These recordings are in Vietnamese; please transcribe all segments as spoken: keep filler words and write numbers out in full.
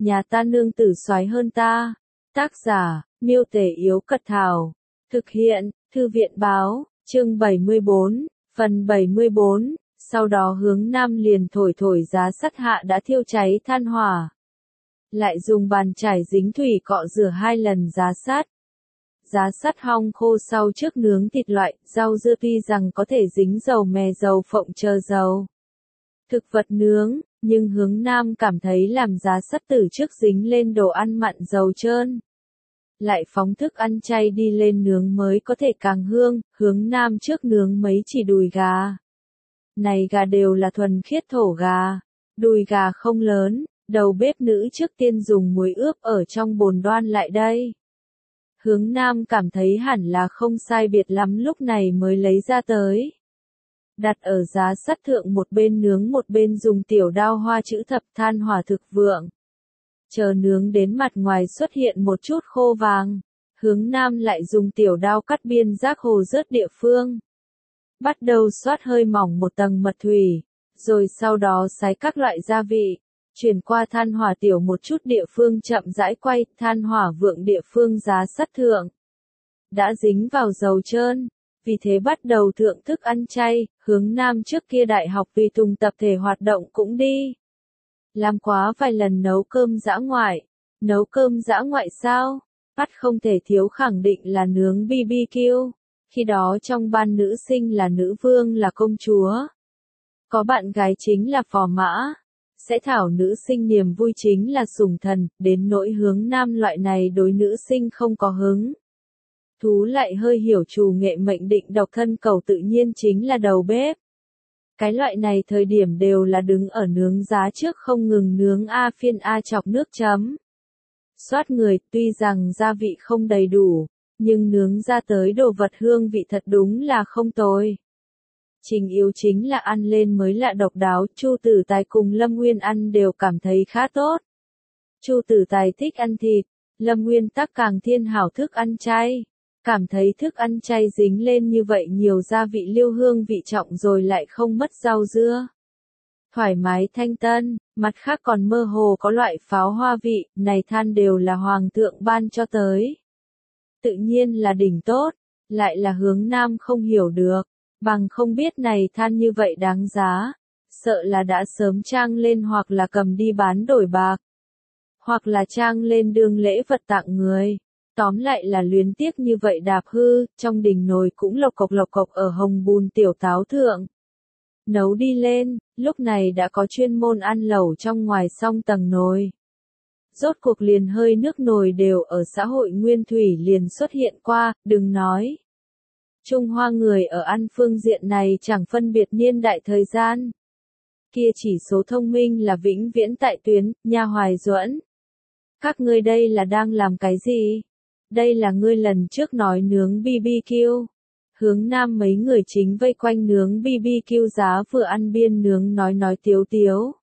nhà ta nương tử soái hơn ta. Tác giả, Miêu Tể Yếu Cật Thảo. Thực hiện, Thư viện Báo, chương bảy mươi bốn, phần bảy mươi bốn. Sau đó hướng nam liền thổi thổi giá sắt hạ đã thiêu cháy than hỏa. Lại dùng bàn chải dính thủy cọ rửa hai lần giá sắt. Giá sắt hong khô sau trước nướng thịt loại, rau dưa tuy rằng có thể dính dầu mè dầu phộng chờ dầu. Thực vật nướng, nhưng hướng nam cảm thấy làm giá sắt từ trước dính lên đồ ăn mặn dầu trơn. Lại phóng thức ăn chay đi lên nướng mới có thể càng hương, hướng nam trước nướng mấy chỉ đùi gà. Này gà đều là thuần khiết thổ gà, đùi gà không lớn, đầu bếp nữ trước tiên dùng muối ướp ở trong bồn đoan lại đây. Hướng nam cảm thấy hẳn là không sai biệt lắm lúc này mới lấy ra tới. Đặt ở giá sắt thượng một bên nướng một bên dùng tiểu đao hoa chữ thập than hỏa thực vượng. Chờ nướng đến mặt ngoài xuất hiện một chút khô vàng, hướng nam lại dùng tiểu đao cắt biên rác hồ rớt địa phương. Bắt đầu xoát hơi mỏng một tầng mật thủy, rồi sau đó xái các loại gia vị, chuyển qua than hỏa tiểu một chút địa phương chậm rãi quay, than hỏa vượng địa phương giá sắt thượng. Đã dính vào dầu trơn, vì thế bắt đầu thượng thức ăn chay, hướng nam trước kia đại học vì tùng tập thể hoạt động cũng đi. Làm quá vài lần nấu cơm dã ngoại. Nấu cơm dã ngoại sao? Bắt không thể thiếu khẳng định là nướng bê bê kiu. Khi đó trong ban nữ sinh là nữ vương là công chúa. Có bạn gái chính là phò mã. Sẽ thảo nữ sinh niềm vui chính là sủng thần, đến nỗi hướng nam loại này đối nữ sinh không có hứng. Thú lại hơi hiểu trù nghệ mệnh định độc thân cầu tự nhiên chính là đầu bếp. Cái loại này thời điểm đều là đứng ở nướng giá trước không ngừng nướng A phiên A chọc nước chấm. Xoát người, tuy rằng gia vị không đầy đủ, nhưng nướng ra tới đồ vật hương vị thật đúng là không tồi. Trình yếu chính là ăn lên mới lạ độc đáo, Chu Tử Tài cùng Lâm Nguyên ăn đều cảm thấy khá tốt. Chu Tử Tài thích ăn thịt, Lâm Nguyên tắc càng thiên hảo thức ăn chay. Cảm thấy thức ăn chay dính lên như vậy nhiều gia vị liêu hương vị trọng rồi lại không mất rau dưa. Thoải mái thanh tân, mặt khác còn mơ hồ có loại pháo hoa vị, này than đều là hoàng thượng ban cho tới. Tự nhiên là đỉnh tốt, lại là hướng nam không hiểu được, bằng không biết này than như vậy đáng giá, sợ là đã sớm trang lên hoặc là cầm đi bán đổi bạc, hoặc là trang lên đương lễ vật tặng người. Tóm lại là luyến tiếc như vậy đạp hư, trong đình nồi cũng lộc cộc lộc cộc ở hồng bùn tiểu táo thượng. Nấu đi lên, lúc này đã có chuyên môn ăn lẩu trong ngoài song tầng nồi. Rốt cuộc liền hơi nước nồi đều ở xã hội nguyên thủy liền xuất hiện qua, đừng nói. Trung Hoa người ở ăn phương diện này chẳng phân biệt niên đại thời gian. Kia chỉ số thông minh là vĩnh viễn tại tuyến, nhà Hoài Duẫn. Các ngươi đây là đang làm cái gì? Đây là ngươi lần trước nói nướng bê bê kiu. Hướng nam mấy người chính vây quanh nướng bê bê kiu giá vừa ăn biên nướng nói nói tiếu tiếu.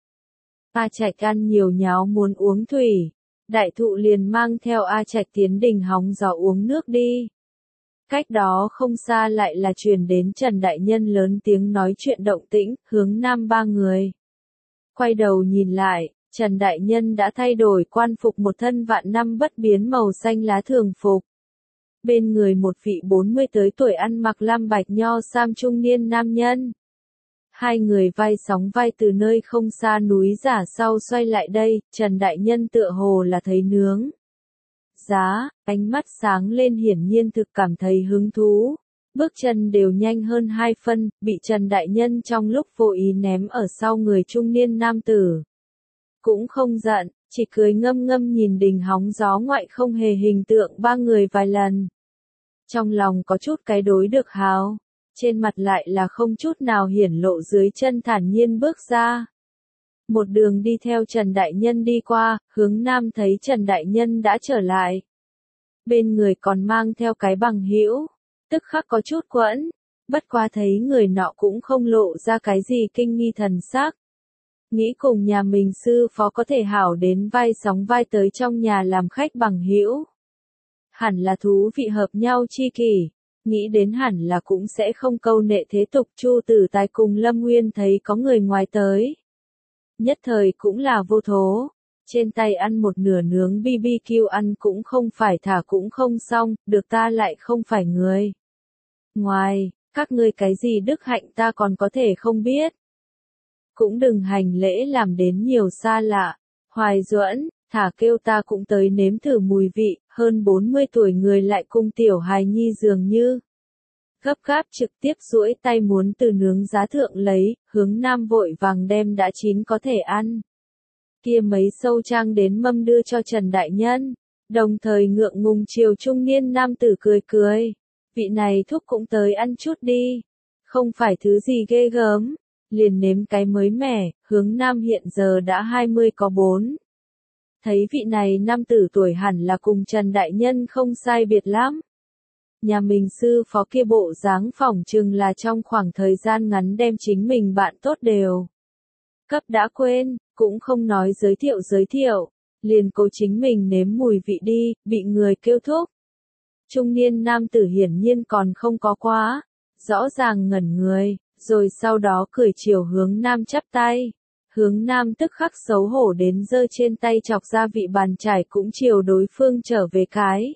A Trạch ăn nhiều nháo muốn uống thủy. Đại thụ liền mang theo A Trạch tiến đình hóng gió uống nước đi. Cách đó không xa lại là truyền đến Trần Đại Nhân lớn tiếng nói chuyện động tĩnh, hướng nam ba người. Quay đầu nhìn lại. Trần Đại Nhân đã thay đổi quan phục một thân vạn năm bất biến màu xanh lá thường phục. Bên người một vị bốn mươi tới tuổi ăn mặc lam bạch nho sam trung niên nam nhân. Hai người vai sóng vai từ nơi không xa núi giả sau xoay lại đây, Trần Đại Nhân tựa hồ là thấy nướng. Giá, ánh mắt sáng lên hiển nhiên thực cảm thấy hứng thú. Bước chân đều nhanh hơn hai phân, bị Trần Đại Nhân trong lúc vô ý ném ở sau người trung niên nam tử. Cũng không giận, chỉ cười ngâm ngâm nhìn đình hóng gió ngoại không hề hình tượng ba người vài lần. Trong lòng có chút cái đối được hào, trên mặt lại là không chút nào hiển lộ dưới chân thản nhiên bước ra. Một đường đi theo Trần Đại Nhân đi qua, hướng nam thấy Trần Đại Nhân đã trở lại. Bên người còn mang theo cái bằng hữu, tức khắc có chút quẫn, bất quá thấy người nọ cũng không lộ ra cái gì kinh nghi thần sắc. Nghĩ cùng nhà mình sư phó có thể hảo đến vai sóng vai tới trong nhà làm khách bằng hữu. Hẳn là thú vị hợp nhau chi kỷ, nghĩ đến hẳn là cũng sẽ không câu nệ thế tục. Chu Tử Tài cùng Lâm Nguyên thấy có người ngoài tới. Nhất thời cũng là vô thố, trên tay ăn một nửa nướng bê bê kiu ăn cũng không phải thả cũng không xong, được ta lại không phải người. Ngoài, các ngươi cái gì đức hạnh ta còn có thể không biết. Cũng đừng hành lễ làm đến nhiều xa lạ. Hoài Duẫn, thả kêu ta cũng tới nếm thử mùi vị, hơn bốn mươi tuổi người lại cung tiểu hài nhi dường như. Gấp gáp trực tiếp duỗi tay muốn từ nướng giá thượng lấy, hướng nam vội vàng đem đã chín có thể ăn. Kia mấy sâu trang đến mâm đưa cho Trần Đại Nhân, đồng thời ngượng ngùng chiều trung niên nam tử cười cười. Vị này thúc cũng tới ăn chút đi, không phải thứ gì ghê gớm, liền nếm cái mới mẻ, hướng nam hiện giờ đã hai mươi có bốn. Thấy vị này nam tử tuổi hẳn là cùng Trần Đại Nhân không sai biệt lắm. Nhà mình sư phó kia bộ dáng phỏng chừng là trong khoảng thời gian ngắn đem chính mình bạn tốt đều. Cấp đã quên, cũng không nói giới thiệu giới thiệu, liền cố chính mình nếm mùi vị đi, bị người kêu thúc. Trung niên nam tử hiển nhiên còn không có quá, rõ ràng ngẩn người, rồi sau đó cười chiều hướng nam chắp tay. Hướng nam tức khắc xấu hổ đến giơ trên tay chọc ra vị bàn chải cũng chiều đối phương trở về cái.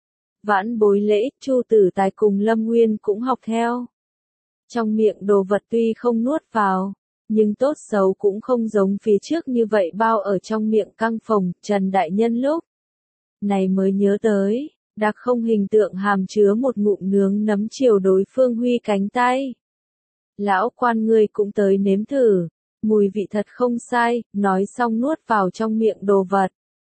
Vãn bối lễ, Chu Tử Tài cùng Lâm Nguyên cũng học theo. Trong miệng đồ vật tuy không nuốt vào, nhưng tốt xấu cũng không giống phía trước như vậy bao ở trong miệng căng phồng. Trần Đại Nhân lúc này mới nhớ tới, đặc không hình tượng hàm chứa một ngụm nướng nấm chiều đối phương huy cánh tay. Lão quan ngươi cũng tới nếm thử, mùi vị thật không sai, nói xong nuốt vào trong miệng đồ vật.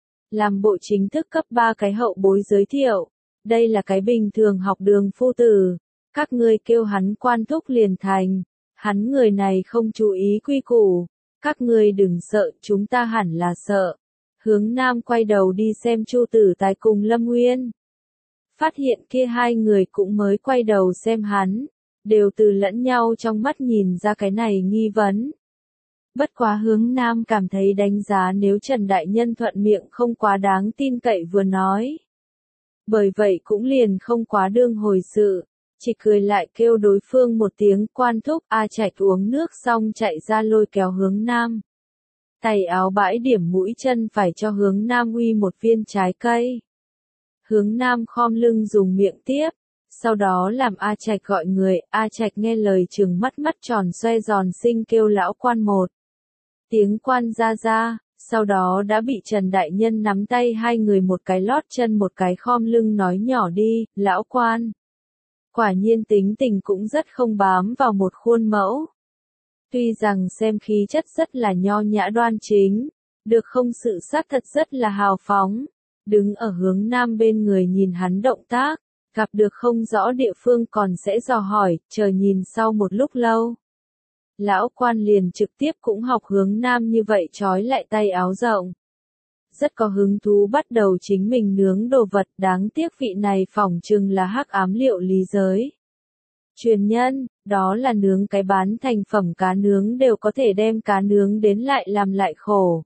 Làm bộ chính thức cấp ba cái hậu bối giới thiệu, đây là cái bình thường học đường phu tử, các ngươi kêu hắn quan thúc liền thành, hắn người này không chú ý quy củ, các ngươi đừng sợ, chúng ta hẳn là sợ. Hướng nam quay đầu đi xem Chu Tử Tài cùng Lâm Nguyên. Phát hiện kia hai người cũng mới quay đầu xem hắn, đều từ lẫn nhau trong mắt nhìn ra cái này nghi vấn. Bất quá hướng nam cảm thấy đánh giá nếu Trần Đại Nhân thuận miệng không quá đáng tin cậy vừa nói. Bởi vậy cũng liền không quá đương hồi sự, chỉ cười lại kêu đối phương một tiếng quan thúc. A Trạch uống nước xong chạy ra lôi kéo hướng nam. Tay áo bãi điểm mũi chân phải cho hướng nam uy một viên trái cây. Hướng nam khom lưng dùng miệng tiếp, sau đó làm A Trạch gọi người. A Trạch nghe lời trừng mắt mắt tròn xoe giòn xinh kêu lão quan một tiếng quan ra ra, sau đó đã bị Trần Đại Nhân nắm tay hai người một cái lót chân một cái khom lưng nói nhỏ đi, lão quan. Quả nhiên tính tình cũng rất không bám vào một khuôn mẫu. Tuy rằng xem khí chất rất là nho nhã đoan chính, được không sự xác thật rất là hào phóng, đứng ở hướng nam bên người nhìn hắn động tác, gặp được không rõ địa phương còn sẽ dò hỏi, chờ nhìn sau một lúc lâu. Lão quan liền trực tiếp cũng học hướng nam như vậy trói lại tay áo rộng. Rất có hứng thú bắt đầu chính mình nướng đồ vật, đáng tiếc vị này phỏng chừng là hắc ám liệu lý giới. Truyền nhân, đó là nướng cái bán thành phẩm cá nướng đều có thể đem cá nướng đến lại làm lại khổ.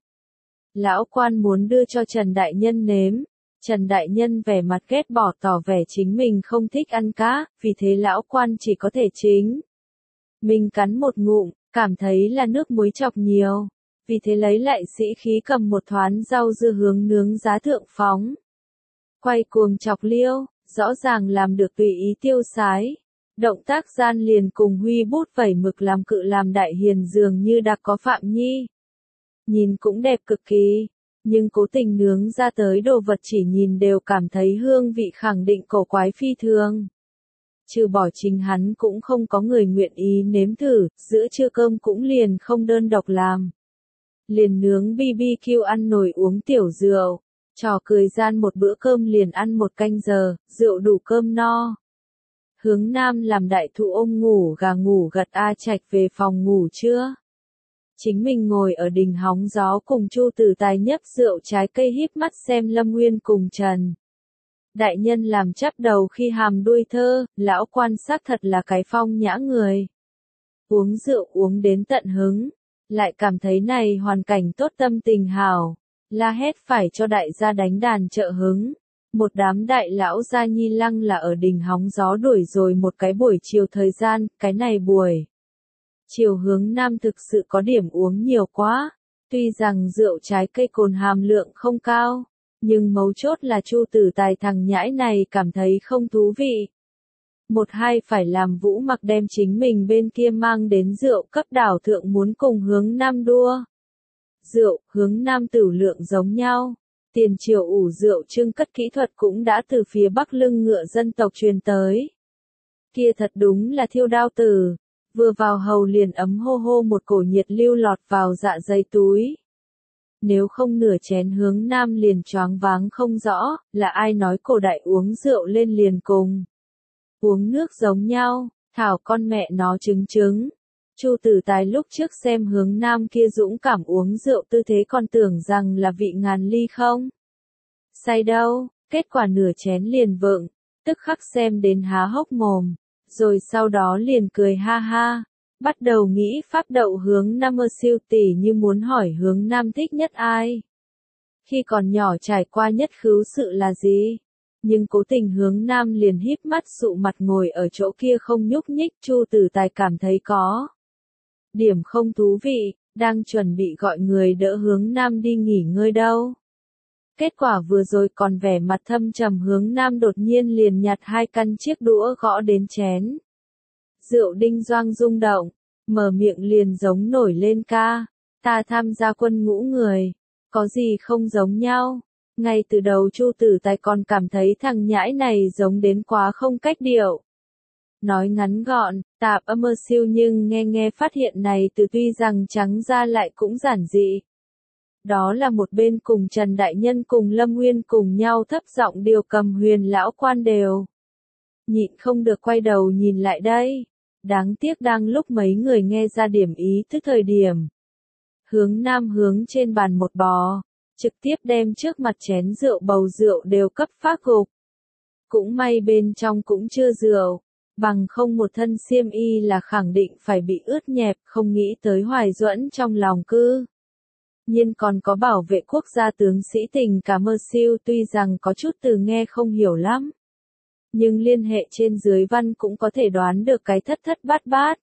Lão quan muốn đưa cho Trần Đại Nhân nếm. Trần Đại Nhân vẻ mặt ghét bỏ tỏ vẻ chính mình không thích ăn cá, vì thế lão quan chỉ có thể chính. Mình cắn một ngụm, cảm thấy là nước muối chọc nhiều, vì thế lấy lại sĩ khí cầm một thoán rau dưa hướng nướng giá thượng phóng. Quay cuồng chọc liêu, rõ ràng làm được tùy ý tiêu sái. Động tác gian liền cùng huy bút vẩy mực làm cự làm đại hiền dường như đặc có Phạm Nhi. Nhìn cũng đẹp cực kỳ, nhưng cố tình nướng ra tới đồ vật chỉ nhìn đều cảm thấy hương vị khẳng định cổ quái phi thường. Trừ bỏ chính hắn cũng không có người nguyện ý nếm thử, giữa trưa cơm cũng liền không đơn độc làm. Liền nướng bê bê kiu ăn nồi uống tiểu rượu, trò cười gian một bữa cơm liền ăn một canh giờ, rượu đủ cơm no. Hướng nam làm đại thụ ôm ngủ gà ngủ gật A Trạch về phòng ngủ chưa? Chính mình ngồi ở đình hóng gió cùng Chu Tử Tài nhấp rượu trái cây híp mắt xem Lâm Nguyên cùng Trần Đại Nhân làm chắp đầu khi hàm đuôi thơ, lão quan sát thật là cái phong nhã người. Uống rượu uống đến tận hứng, lại cảm thấy này hoàn cảnh tốt tâm tình hảo, la hét phải cho đại gia đánh đàn trợ hứng. Một đám đại lão gia nhi lăng là ở đình hóng gió đuổi rồi một cái buổi chiều thời gian, cái này buổi chiều hướng nam thực sự có điểm uống nhiều quá. Tuy rằng rượu trái cây cồn hàm lượng không cao, nhưng mấu chốt là Chu Tử Tài thằng nhãi này cảm thấy không thú vị. Một hai phải làm Vũ Mặc đem chính mình bên kia mang đến rượu cấp đảo thượng muốn cùng Hướng Nam đua. Rượu, Hướng Nam tửu lượng giống nhau. Tiền triều ủ rượu trưng cất kỹ thuật cũng đã từ phía Bắc lưng ngựa dân tộc truyền tới. Kia thật đúng là thiêu đao tử. Vừa vào hầu liền ấm hô hô một cổ nhiệt lưu lọt vào dạ dày túi. Nếu không nửa chén Hướng Nam liền choáng váng không rõ, là ai nói cổ đại uống rượu lên liền cùng. Uống nước giống nhau, thảo con mẹ nó trứng trứng. Chu Tử Tài lúc trước xem Hướng Nam kia dũng cảm uống rượu tư thế còn tưởng rằng là vị ngàn ly không. Say đâu, kết quả nửa chén liền vựng, tức khắc xem đến há hốc mồm, rồi sau đó liền cười ha ha, bắt đầu nghĩ pháp đậu Hướng Nam ơ siêu tỷ như muốn hỏi Hướng Nam thích nhất ai. Khi còn nhỏ trải qua nhất khứu sự là gì? Nhưng cố tình Hướng Nam liền híp mắt sụ mặt ngồi ở chỗ kia không nhúc nhích. Chu Tử Tài cảm thấy có điểm không thú vị, đang chuẩn bị gọi người đỡ Hướng Nam đi nghỉ ngơi đâu. Kết quả vừa rồi còn vẻ mặt thâm trầm Hướng Nam đột nhiên liền nhặt hai căn chiếc đũa gõ đến chén. Rượu đinh doang rung động, mở miệng liền giống nổi lên ca, ta tham gia quân ngũ người, có gì không giống nhau. Ngay từ đầu Chu Tử Tài còn cảm thấy thằng nhãi này giống đến quá không cách điệu. Nói ngắn gọn, tạp âm ơ siêu nhưng nghe nghe phát hiện này từ tuy rằng trắng ra lại cũng giản dị. Đó là một bên cùng Trần Đại Nhân cùng Lâm Nguyên cùng nhau thấp giọng điều cầm Huyền lão quan đều. Nhịn không được quay đầu nhìn lại đây. Đáng tiếc đang lúc mấy người nghe ra điểm ý thức thời điểm. Hướng Nam hướng trên bàn một bò, trực tiếp đem trước mặt chén rượu bầu rượu đều cấp phát gục. Cũng may bên trong cũng chưa rượu, bằng không một thân xiêm y là khẳng định phải bị ướt nhẹp, không nghĩ tới Hoài Duẫn trong lòng cư. Nhưng còn có bảo vệ quốc gia tướng sĩ tình cả mơ siêu tuy rằng có chút từ nghe không hiểu lắm. Nhưng liên hệ trên dưới văn cũng có thể đoán được cái thất thất bát bát.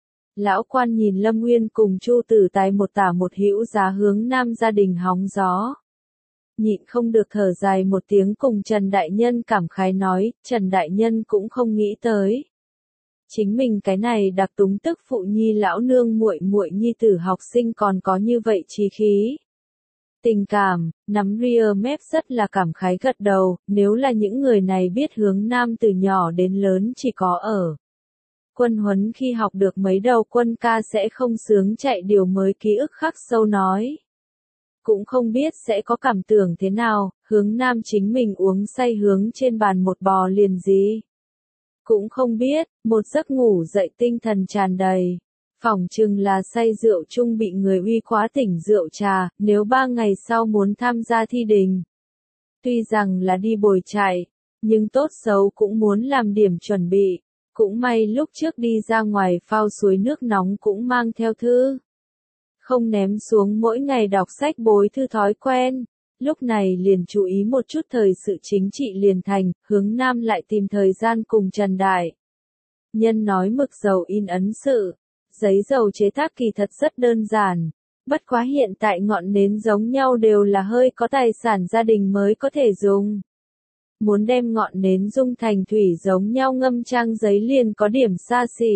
Lão quan nhìn Lâm Nguyên cùng Chu Tử Tài một tả một hữu giá Hướng Nam gia đình hóng gió. Nhịn không được thở dài một tiếng cùng Trần Đại Nhân cảm khái nói, Trần Đại Nhân cũng không nghĩ tới. Chính mình cái này đặc túng tức phụ nhi lão nương muội muội nhi tử học sinh còn có như vậy chí khí. Tình cảm, nắm ria mép rất là cảm khái gật đầu, nếu là những người này biết Hướng Nam từ nhỏ đến lớn chỉ có ở. Quân huấn khi học được mấy đầu quân ca sẽ không sướng chạy điều mới ký ức khắc sâu nói. Cũng không biết sẽ có cảm tưởng thế nào, Hướng Nam chính mình uống say hướng trên bàn một bò liền gì. Cũng không biết, một giấc ngủ dậy tinh thần tràn đầy. Phỏng chừng là say rượu chung bị người uy quá tỉnh rượu trà, nếu ba ngày sau muốn tham gia thi đình. Tuy rằng là đi bồi chạy, nhưng tốt xấu cũng muốn làm điểm chuẩn bị. Cũng may lúc trước đi ra ngoài phao suối nước nóng cũng mang theo thư. Không ném xuống mỗi ngày đọc sách bối thư thói quen. Lúc này liền chú ý một chút thời sự chính trị liền thành, Hướng Nam lại tìm thời gian cùng Trần Đại Nhân nói mực dầu in ấn sự. Giấy dầu chế tác kỳ thật rất đơn giản. Bất quá hiện tại ngọn nến giống nhau đều là hơi có tài sản gia đình mới có thể dùng. Muốn đem ngọn nến dung thành thủy giống nhau ngâm trang giấy liền có điểm xa xỉ.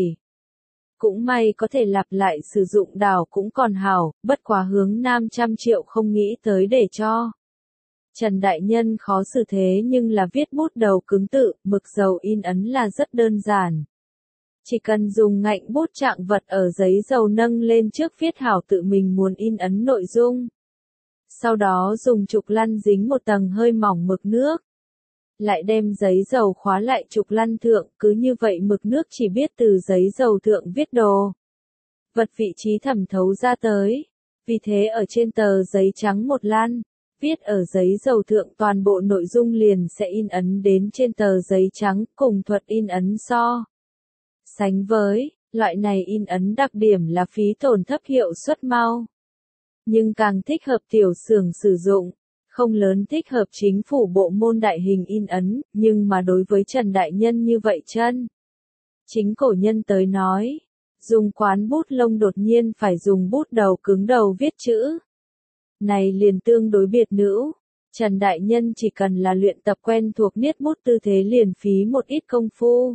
Cũng may có thể lặp lại sử dụng đảo cũng còn hảo, bất quá Hướng Nam trăm triệu không nghĩ tới để cho. Trần Đại Nhân khó xử thế nhưng là viết bút đầu cứng tự, mực dầu in ấn là rất đơn giản. Chỉ cần dùng ngạnh bút trạng vật ở giấy dầu nâng lên trước viết hảo tự mình muốn in ấn nội dung. Sau đó dùng trục lăn dính một tầng hơi mỏng mực nước. Lại đem giấy dầu khóa lại trục lăn thượng, cứ như vậy mực nước chỉ biết từ giấy dầu thượng viết đồ. Vật vị trí thẩm thấu ra tới. Vì thế ở trên tờ giấy trắng một lan, viết ở giấy dầu thượng toàn bộ nội dung liền sẽ in ấn đến trên tờ giấy trắng, cùng thuật in ấn so. Sánh với, loại này in ấn đặc điểm là phí tổn thấp hiệu suất mau. Nhưng càng thích hợp tiểu xưởng sử dụng. Không lớn thích hợp chính phủ bộ môn đại hình in ấn, nhưng mà đối với Trần Đại Nhân như vậy chân. Chính cổ nhân tới nói, dùng quán bút lông đột nhiên phải dùng bút đầu cứng đầu viết chữ. này liền tương đối biệt nữ. Trần Đại Nhân chỉ cần là luyện tập quen thuộc niết bút tư thế liền phí một ít công phu.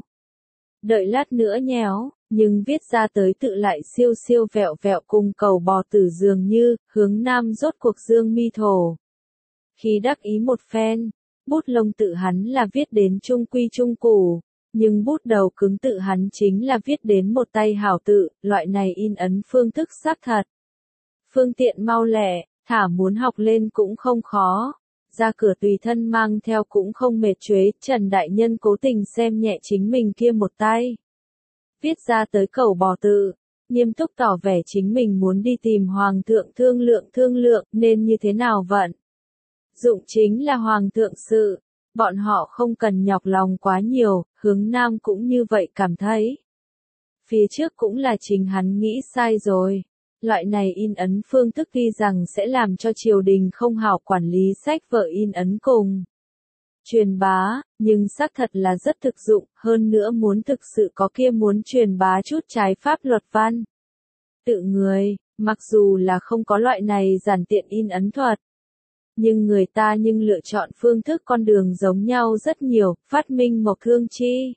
Đợi lát nữa nhéo, nhưng viết ra tới tự lại siêu siêu vẹo vẹo cùng cầu bò tử dường như, hướng nam rốt cuộc dương mi thổ. Khi đắc ý một phen, bút lông tự hắn là viết đến trung quy trung củ, nhưng bút đầu cứng tự hắn chính là viết đến một tay hảo tự, loại này in ấn phương thức xác thật. Phương tiện mau lẹ, thả muốn học lên cũng không khó. Ra cửa tùy thân mang theo cũng không mệt chuế, Trần Đại Nhân cố tình xem nhẹ chính mình kia một tay. Viết ra tới cầu bò tự, nghiêm túc tỏ vẻ chính mình muốn đi tìm Hoàng thượng thương lượng thương lượng nên như thế nào vận. Dụng chính là Hoàng thượng sự, bọn họ không cần nhọc lòng quá nhiều, hướng nam cũng như vậy cảm thấy. Phía trước cũng là chính hắn nghĩ sai rồi. Loại này in ấn phương thức tuy rằng sẽ làm cho triều đình không hảo quản lý sách vở in ấn cùng truyền bá, nhưng xác thật là rất thực dụng, hơn nữa muốn thực sự có kia muốn truyền bá chút trái pháp luật văn. Tự người, mặc dù là không có loại này giản tiện in ấn thuật, nhưng người ta nhưng lựa chọn phương thức con đường giống nhau rất nhiều, phát minh mộc thương chi.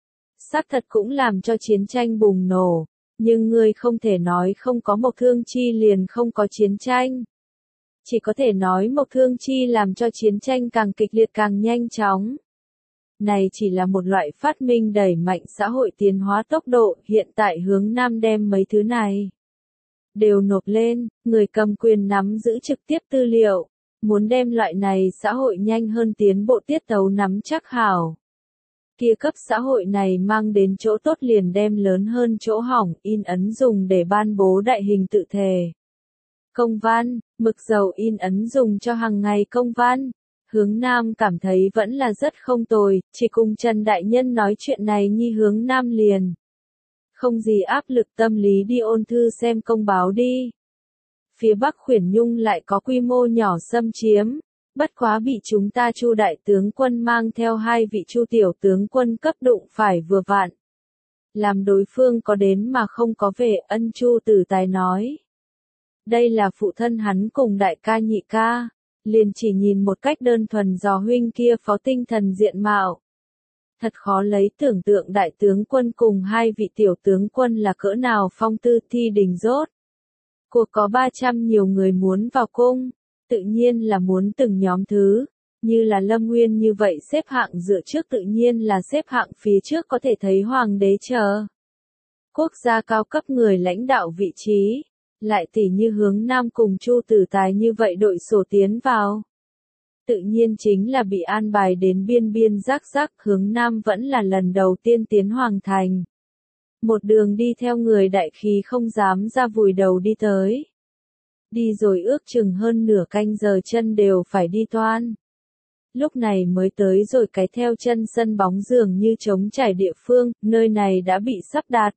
Xác thật cũng làm cho chiến tranh bùng nổ. Nhưng người không thể nói không có mộc thương chi liền không có chiến tranh. Chỉ có thể nói mộc thương chi làm cho chiến tranh càng kịch liệt càng nhanh chóng. Này chỉ là một loại phát minh đẩy mạnh xã hội tiến hóa tốc độ, hiện tại hướng nam đem mấy thứ này đều nộp lên, người cầm quyền nắm giữ trực tiếp tư liệu, muốn đem loại này xã hội nhanh hơn tiến bộ tiết tấu nắm chắc hảo. Kia cấp xã hội này mang đến chỗ tốt liền đem lớn hơn chỗ hỏng, in ấn dùng để ban bố đại hình tự thể. Công văn, mực dầu in ấn dùng cho hàng ngày công văn. Hướng Nam cảm thấy vẫn là rất không tồi, chỉ cùng Trần Đại Nhân nói chuyện này nhi Hướng Nam liền. Không gì áp lực tâm lý đi ôn thư xem công báo đi. Phía Bắc Khuyển Nhung lại có quy mô nhỏ xâm chiếm. Bất quá bị chúng ta Chu đại tướng quân mang theo hai vị Chu tiểu tướng quân cấp đụng phải vừa vặn. Làm đối phương có đến mà không có về, Ân Chu Tử Tài nói. Đây là phụ thân hắn cùng đại ca nhị ca, liền chỉ nhìn một cách đơn thuần dò huynh kia phó tinh thần diện mạo. Thật khó lấy tưởng tượng đại tướng quân cùng hai vị tiểu tướng quân là cỡ nào phong tư thi đình rốt. Cuộc có ba trăm nhiều người muốn vào cung. Tự nhiên là muốn từng nhóm thứ, như là Lâm Nguyên như vậy xếp hạng dựa trước tự nhiên là xếp hạng phía trước có thể thấy hoàng đế chờ. Quốc gia cao cấp người lãnh đạo vị trí, lại tỉ như Hướng Nam cùng Chu Tử Tài như vậy đội sổ tiến vào. Tự nhiên chính là bị an bài đến biên biên rắc rắc, Hướng Nam vẫn là lần đầu tiên tiến hoàng thành. Một đường đi theo người đại khí không dám ra vùi đầu đi tới. Đi rồi ước chừng hơn nửa canh giờ chân đều phải đi toan. Lúc này mới tới rồi cái theo chân sân bóng dường như trống trải địa phương, nơi này đã bị sắp đặt.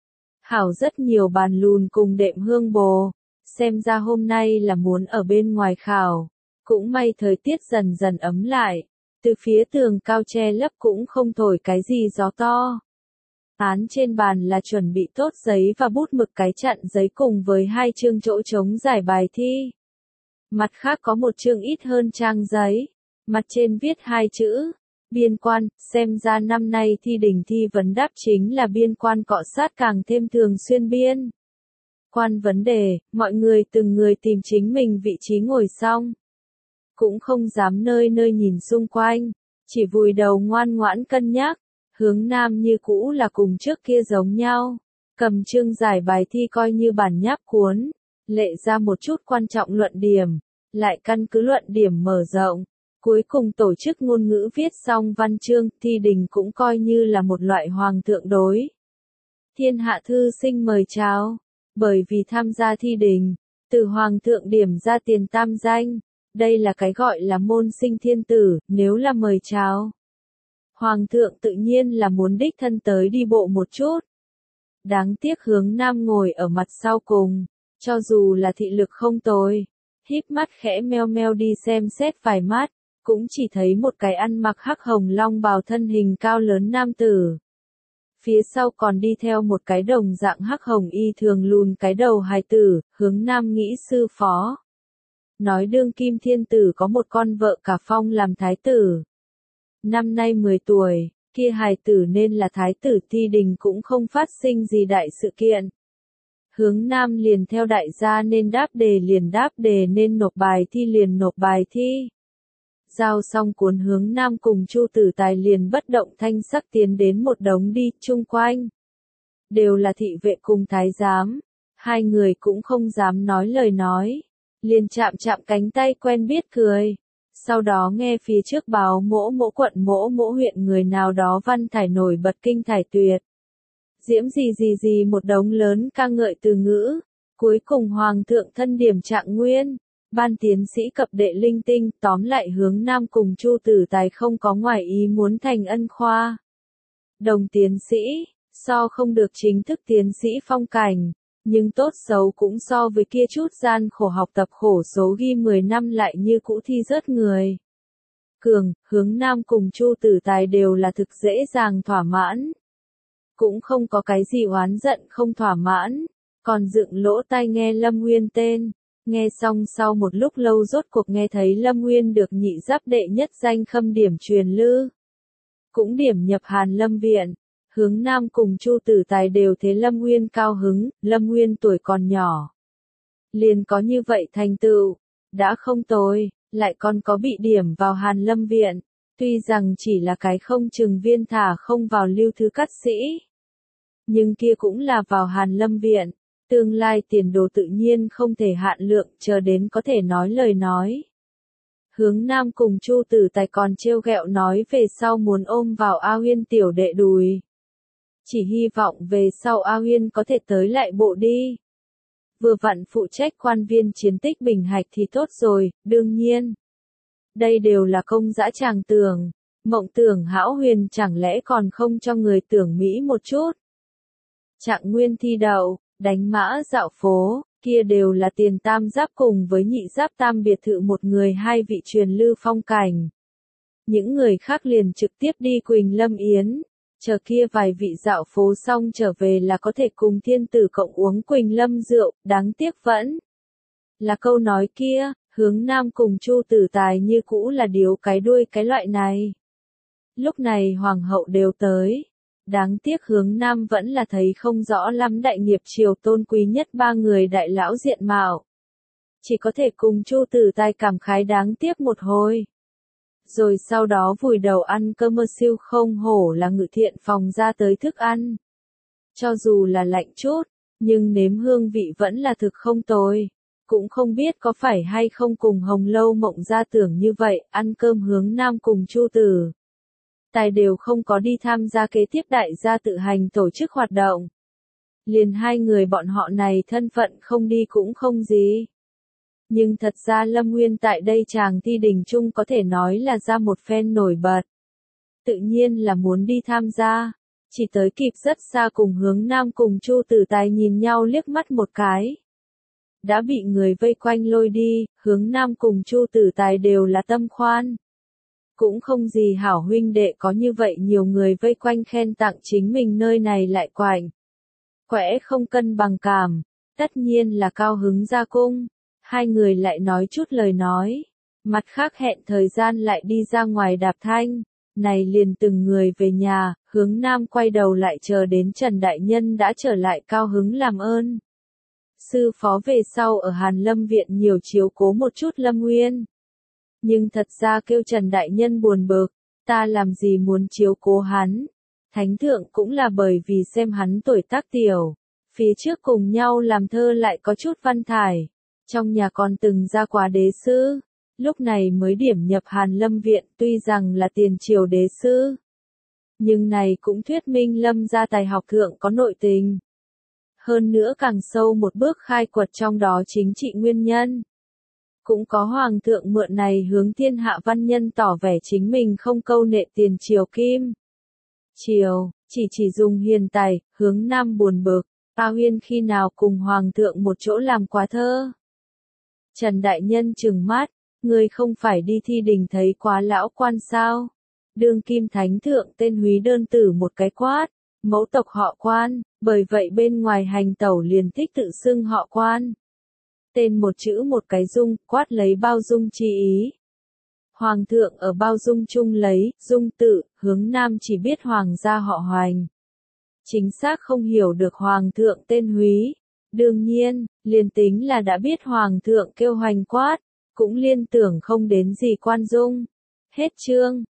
Hảo rất nhiều bàn lùn cùng đệm hương bồ, xem ra hôm nay là muốn ở bên ngoài khảo. Cũng may thời tiết dần dần ấm lại, từ phía tường cao che lấp cũng không thổi cái gì gió to. Án trên bàn là chuẩn bị tốt giấy và bút mực cái chặn giấy cùng với hai chương chỗ trống giải bài thi. Mặt khác có một chương ít hơn trang giấy, mặt trên viết hai chữ, biên quan, xem ra năm nay thi đình thi vấn đáp chính là biên quan cọ sát càng thêm thường xuyên biên. Quan vấn đề, mọi người từng người tìm chính mình vị trí ngồi xong. Cũng không dám nơi nơi nhìn xung quanh, chỉ vùi đầu ngoan ngoãn cân nhắc. Hướng Nam như cũ là cùng trước kia giống nhau, cầm chương giải bài thi coi như bản nháp cuốn, lệ ra một chút quan trọng luận điểm, lại căn cứ luận điểm mở rộng, cuối cùng tổ chức ngôn ngữ viết xong văn chương, thi đình cũng coi như là một loại hoàng thượng đối. Thiên hạ thư sinh mời chào, bởi vì tham gia thi đình, từ hoàng thượng điểm ra tiền tam danh, đây là cái gọi là môn sinh thiên tử, nếu là mời chào. Hoàng thượng tự nhiên là muốn đích thân tới đi bộ một chút. Đáng tiếc Hướng Nam ngồi ở mặt sau cùng, cho dù là thị lực không tồi, híp mắt khẽ meo meo đi xem xét vài mắt, cũng chỉ thấy một cái ăn mặc hắc hồng long bào thân hình cao lớn nam tử. Phía sau còn đi theo một cái đồng dạng hắc hồng y thường lùn cái đầu hài tử, Hướng Nam nghĩ sư phó. nói đương kim thiên tử có một con vợ cả phong làm thái tử. Năm nay mười tuổi, kia hài tử nên là thái tử thi đình cũng không phát sinh gì đại sự kiện. Hướng Nam liền theo đại gia nên đáp đề liền đáp đề nên nộp bài thi liền nộp bài thi. Giao xong cuốn Hướng Nam cùng Chu Tử Tài liền bất động thanh sắc tiến đến một đống đi chung quanh. Đều là thị vệ cùng thái giám, hai người cũng không dám nói lời nói, liền chạm chạm cánh tay quen biết cười. Sau đó nghe phía trước báo mỗ mỗ quận mỗ mỗ huyện người nào đó văn thải nổi bật kinh thải tuyệt. Diễm gì gì gì một đống lớn ca ngợi từ ngữ, cuối cùng Hoàng thượng thân điểm trạng nguyên, ban tiến sĩ cập đệ linh tinh, tóm lại Hướng Nam cùng Chu Tử Tài không có ngoài ý muốn thành ân khoa. Đồng tiến sĩ, so không được chính thức tiến sĩ phong cảnh, nhưng tốt xấu cũng so với kia chút gian khổ học tập khổ số ghi mười năm lại như cũ thi rớt người. Cường, Hướng Nam cùng Chu Tử Tài đều là thực dễ dàng thỏa mãn. Cũng không có cái gì oán giận không thỏa mãn, còn dựng lỗ tai nghe Lâm Nguyên tên. Nghe xong sau một lúc lâu rốt cuộc nghe thấy Lâm Nguyên được nhị giáp đệ nhất danh khâm điểm truyền lư. Cũng điểm nhập Hàn Lâm Viện. Hướng Nam cùng Chu Tử Tài đều thế Lâm Nguyên cao hứng, Lâm Nguyên tuổi còn nhỏ. Liền có như vậy thành tựu, đã không tồi, lại còn có bị điểm vào Hàn Lâm Viện, tuy rằng chỉ là cái không chừng viên thả không vào lưu thứ cát sĩ. Nhưng kia cũng là vào Hàn Lâm Viện, tương lai tiền đồ tự nhiên không thể hạn lượng, chờ đến có thể nói lời nói. Hướng Nam cùng Chu Tử Tài còn trêu ghẹo nói về sau muốn ôm vào A Huyên tiểu đệ đùi. Chỉ hy vọng về sau A Huyên có thể tới lại bộ đi. Vừa vặn phụ trách quan viên chiến tích bình hạch thì tốt rồi, đương nhiên. Đây đều là công dã tràng tưởng, mộng tưởng hão huyền chẳng lẽ còn không cho người tưởng Mỹ một chút. Trạng nguyên thi đậu, đánh mã dạo phố, kia đều là tiền tam giáp cùng với nhị giáp tam biệt thự một người hai vị truyền lư phong cảnh. Những người khác liền trực tiếp đi Quỳnh Lâm Yến. Chờ kia vài vị dạo phố xong trở về là có thể cùng thiên tử cộng uống Quỳnh Lâm rượu, đáng tiếc vẫn là câu nói kia, Hướng Nam cùng Chu Tử Tài như cũ là điếu cái đuôi cái loại này. Lúc này hoàng hậu đều tới, đáng tiếc Hướng Nam vẫn là thấy không rõ lắm đại nghiệp triều tôn quý nhất ba người đại lão diện mạo. Chỉ có thể cùng Chu Tử Tài cảm khái đáng tiếc một hồi. Rồi sau đó vùi đầu ăn cơm mơ siêu không hổ là ngự thiện phòng ra tới thức ăn. Cho dù là lạnh chút, nhưng nếm hương vị vẫn là thực không tồi. Cũng không biết có phải hay không cùng Hồng Lâu Mộng ra tưởng như vậy, ăn cơm Hướng Nam cùng Chu Tử Tài đều không có đi tham gia kế tiếp đại gia tự hành tổ chức hoạt động. Liền hai người bọn họ này thân phận không đi cũng không gì. Nhưng thật ra Lâm Nguyên tại đây chàng thi đình chung có thể nói là ra một phen nổi bật. Tự nhiên là muốn đi tham gia, chỉ tới kịp rất xa cùng Hướng Nam cùng Chu Tử Tài nhìn nhau liếc mắt một cái. Đã bị người vây quanh lôi đi, Hướng Nam cùng Chu Tử Tài đều là tâm khoan. Cũng không gì hảo huynh đệ có như vậy nhiều người vây quanh khen tặng chính mình nơi này lại quạnh. Quẽ không cân bằng cảm, tất nhiên là cao hứng ra cung. Hai người lại nói chút lời nói, mặt khác hẹn thời gian lại đi ra ngoài đạp thanh, này liền từng người về nhà, Hướng Nam quay đầu lại chờ đến Trần Đại Nhân đã trở lại cao hứng làm ơn. Sư phó về sau ở Hàn Lâm Viện nhiều chiếu cố một chút Lâm Nguyên. Nhưng thật ra kêu Trần Đại Nhân buồn bực, ta làm gì muốn chiếu cố hắn. Thánh thượng cũng là bởi vì xem hắn tuổi tác tiểu, phía trước cùng nhau làm thơ lại có chút văn thải. Trong nhà còn từng ra quá đế sư, lúc này mới điểm nhập Hàn Lâm Viện tuy rằng là tiền triều đế sư. Nhưng này cũng thuyết minh Lâm gia tài học thượng có nội tình. Hơn nữa càng sâu một bước khai quật trong đó chính trị nguyên nhân. Cũng có hoàng thượng mượn này hướng thiên hạ văn nhân tỏ vẻ chính mình không câu nệ tiền triều kim. Triều, chỉ chỉ dùng hiền tài, Hướng Nam buồn bực, A Huyên khi nào cùng hoàng thượng một chỗ làm quá thơ. Trần Đại Nhân trừng mắt, người không phải đi thi đình thấy quá lão quan sao. Đương kim thánh thượng tên Húy đơn tử một cái quát, mẫu tộc họ Quan, bởi vậy bên ngoài hành tẩu liền thích tự xưng họ Quan. tên một chữ một cái dung, quát lấy bao dung chi ý. Hoàng thượng ở bao dung chung lấy, dung tự, hướng nam chỉ biết hoàng gia họ Hoành. Chính xác không hiểu được hoàng thượng tên Húy. Đương nhiên, liền tính là đã biết hoàng thượng kêu Hoành quát, cũng liên tưởng không đến gì quan dung. Hết chương.